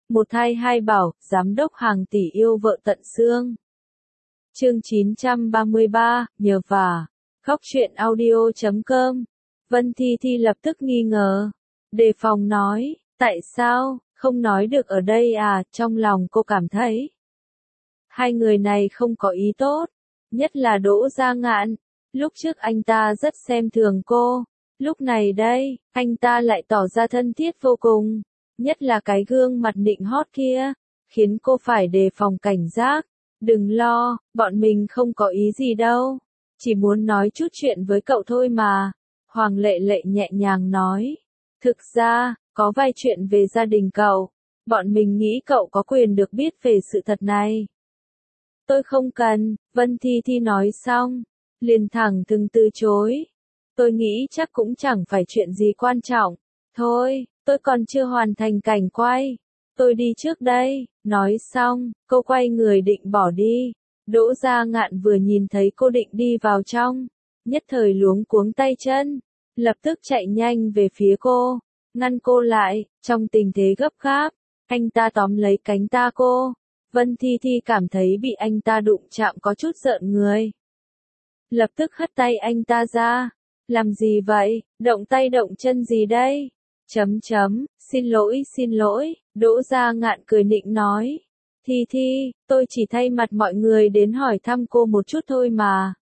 Một thai hai bảo, giám đốc hàng tỷ yêu vợ tận xương. Chương 933, nhờ vả. Khóc chuyện audio.com. Vân Thi Thi lập tức nghi ngờ. Đề phòng nói, tại sao, không nói được ở đây à, trong lòng cô cảm thấy. Hai người này không có ý tốt, nhất là Đỗ Gia Ngạn. Lúc trước anh ta rất xem thường cô, lúc này đây, anh ta lại tỏ ra thân thiết vô cùng. Nhất là cái gương mặt nịnh hót kia, khiến cô phải đề phòng cảnh giác. Đừng lo, bọn mình không có ý gì đâu, chỉ muốn nói chút chuyện với cậu thôi mà. Hoàng Lệ Lệ nhẹ nhàng nói. Thực ra, có vài chuyện về gia đình cậu, bọn mình nghĩ cậu có quyền được biết về sự thật này. Tôi không cần, Vân Thi Thi nói xong, liền thẳng thừng từ chối. Tôi nghĩ chắc cũng chẳng phải chuyện gì quan trọng. Thôi, tôi còn chưa hoàn thành cảnh quay. Tôi đi trước đây. Nói xong, cô quay người định bỏ đi. Đỗ Gia Ngạn vừa nhìn thấy cô định đi vào trong, nhất thời luống cuống tay chân, lập tức chạy nhanh về phía cô, ngăn cô lại. Trong tình thế gấp gáp, anh ta tóm lấy cánh tay cô. Vân Thi Thi cảm thấy bị anh ta đụng chạm có chút rợn người. Lập tức hất tay anh ta ra. Làm gì vậy, động tay động chân gì đây? Xin lỗi, Đỗ Gia Ngạn cười nịnh nói. Thi Thi, tôi chỉ thay mặt mọi người đến hỏi thăm cô một chút thôi mà.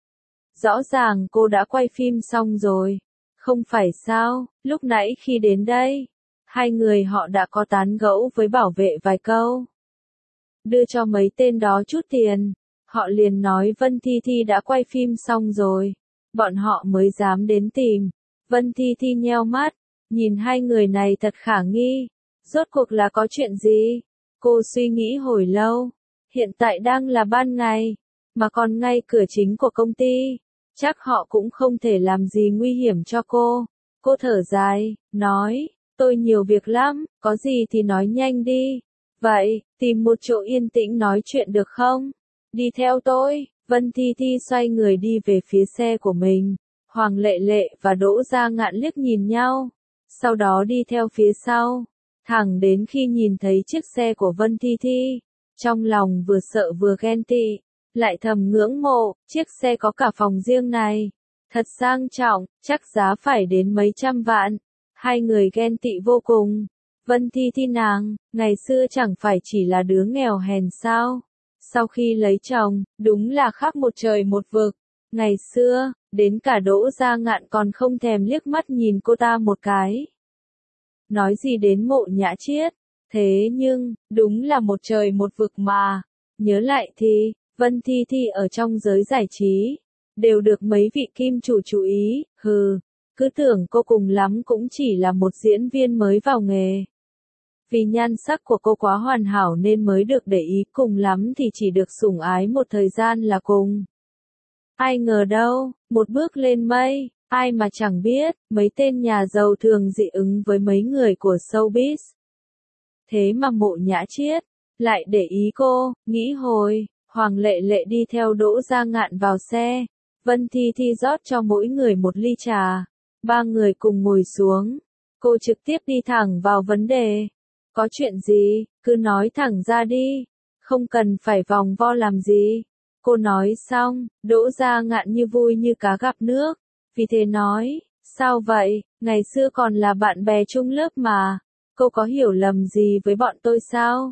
Rõ ràng cô đã quay phim xong rồi. Không phải sao, lúc nãy khi đến đây, hai người họ đã có tán gẫu với bảo vệ vài câu. Đưa cho mấy tên đó chút tiền, họ liền nói Vân Thi Thi đã quay phim xong rồi. Bọn họ mới dám đến tìm. Vân Thi Thi nheo mắt, nhìn hai người này thật khả nghi. Rốt cuộc là có chuyện gì? Cô suy nghĩ hồi lâu. Hiện tại đang là ban ngày, mà còn ngay cửa chính của công ty. Chắc họ cũng không thể làm gì nguy hiểm cho cô. Cô thở dài, nói, tôi nhiều việc lắm, có gì thì nói nhanh đi. Vậy, tìm một chỗ yên tĩnh nói chuyện được không? Đi theo tôi. Vân Thi Thi xoay người đi về phía xe của mình. Hoàng Lệ Lệ và Đỗ Gia Ngạn liếc nhìn nhau, sau đó đi theo phía sau, thẳng đến khi nhìn thấy chiếc xe của Vân Thi Thi. Trong lòng vừa sợ vừa ghen tị, lại thầm ngưỡng mộ, chiếc xe có cả phòng riêng này. Thật sang trọng, chắc giá phải đến mấy trăm vạn. Hai người ghen tị vô cùng. Vân Thi Thi nàng, ngày xưa chẳng phải chỉ là đứa nghèo hèn sao? Sau khi lấy chồng, đúng là khác một trời một vực. Ngày xưa, đến cả Đỗ Gia Ngạn còn không thèm liếc mắt nhìn cô ta một cái. Nói gì đến Mộ Nhã Chiết, thế nhưng, đúng là một trời một vực mà. Nhớ lại thì, Vân Thi Thi ở trong giới giải trí, đều được mấy vị kim chủ chú ý, cứ tưởng cô cùng lắm cũng chỉ là một diễn viên mới vào nghề. Vì nhan sắc của cô quá hoàn hảo nên mới được để ý, cùng lắm thì chỉ được sủng ái một thời gian là cùng. Ai ngờ đâu, một bước lên mây, ai mà chẳng biết, mấy tên nhà giàu thường dị ứng với mấy người của showbiz. Thế mà Mộ Nhã Chiết lại để ý cô. Nghĩ hồi, Hoàng Lệ Lệ đi theo Đỗ Gia Ngạn vào xe, Vân Thi Thi rót cho mỗi người một ly trà. Ba người cùng ngồi xuống, cô trực tiếp đi thẳng vào vấn đề. Có chuyện gì, cứ nói thẳng ra đi, không cần phải vòng vo làm gì. Cô nói xong, Đỗ Gia Ngạn như vui như cá gặp nước, vì thế nói, sao vậy, ngày xưa còn là bạn bè chung lớp mà, cô có hiểu lầm gì với bọn tôi sao?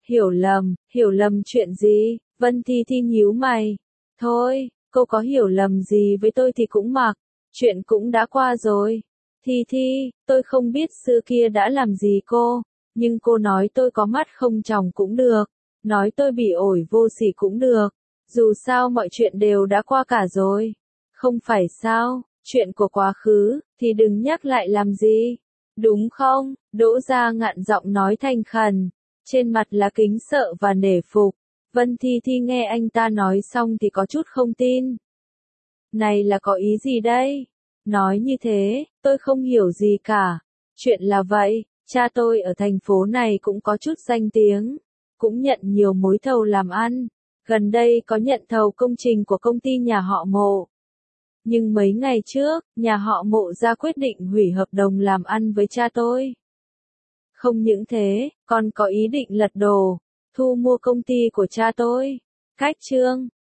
Hiểu lầm chuyện gì? Vân Thi Thi nhíu mày. Thôi, cô có hiểu lầm gì với tôi thì cũng mặc, chuyện cũng đã qua rồi. Thi Thi, tôi không biết xưa kia đã làm gì cô. Nhưng cô nói tôi có mắt không tròng cũng được, nói tôi bị ổi vô sỉ cũng được, dù sao mọi chuyện đều đã qua cả rồi. Không phải sao, chuyện của quá khứ, thì đừng nhắc lại làm gì, đúng không? Đỗ Gia Ngạn giọng nói thành khẩn, trên mặt là kính sợ và nể phục. Vân Thi Thi nghe anh ta nói xong thì có chút không tin. Này là có ý gì đây? Nói như thế, tôi không hiểu gì cả. Chuyện là vậy. Cha tôi ở thành phố này cũng có chút danh tiếng, cũng nhận nhiều mối thầu làm ăn, gần đây có nhận thầu công trình của công ty nhà họ Mộ. Nhưng mấy ngày trước, nhà họ Mộ ra quyết định hủy hợp đồng làm ăn với cha tôi. Không những thế, còn có ý định lật đổ, thu mua công ty của cha tôi. Khách trương,